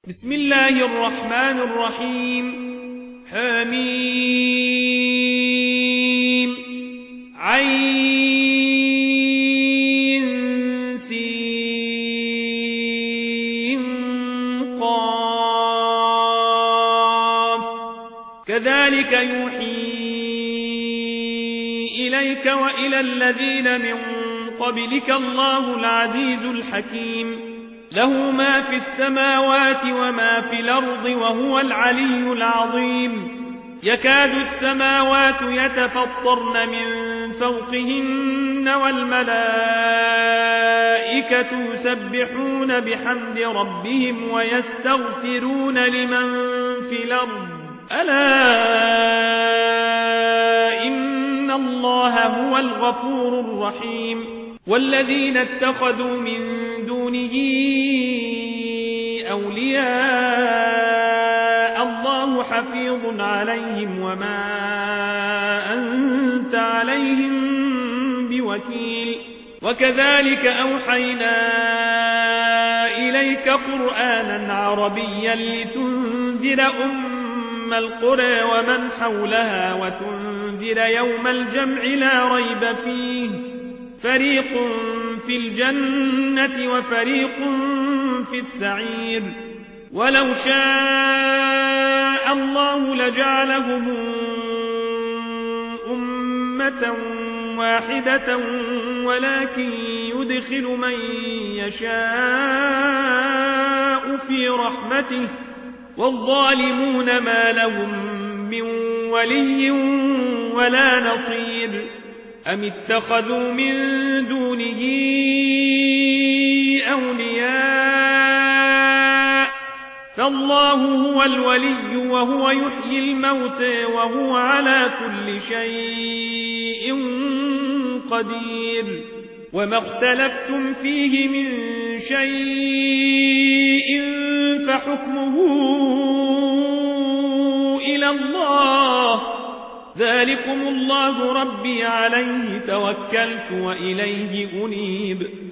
بسم الله الرحمن الرحيم. حميم عين سين قاف كذلك يوحي إليك وإلى الذين من قبلك الله العزيز الحكيم له ما في السماوات وما في الأرض وهو العلي العظيم يكاد السماوات يتفطرن من فوقهن والملائكة يسبحون بحمد ربهم ويستغفرون لمن في الأرض ألا إن الله هو الغفور الرحيم والذين اتخذوا من دونه أولياء الله حفيظ عليهم وما أنت عليهم بوكيل وكذلك أوحينا إليك قرآنا عربيا لتنذر أم القرى ومن حولها وتنذر يوم الجمع لا ريب فيه فريق في الجنة وفريق في السعير ولو شاء الله لجعلهم أمة واحدة ولكن يدخل من يشاء في رحمته والظالمون ما لهم من ولي ولا نصير أم اتخذوا من دونه أولياء فالله هو الولي وهو يحيي الموتى وهو على كل شيء قدير وما اختلفتم فيه من شيء فحكمه إلى الله ذلكم الله ربي عليه توكلت وإليه أنيب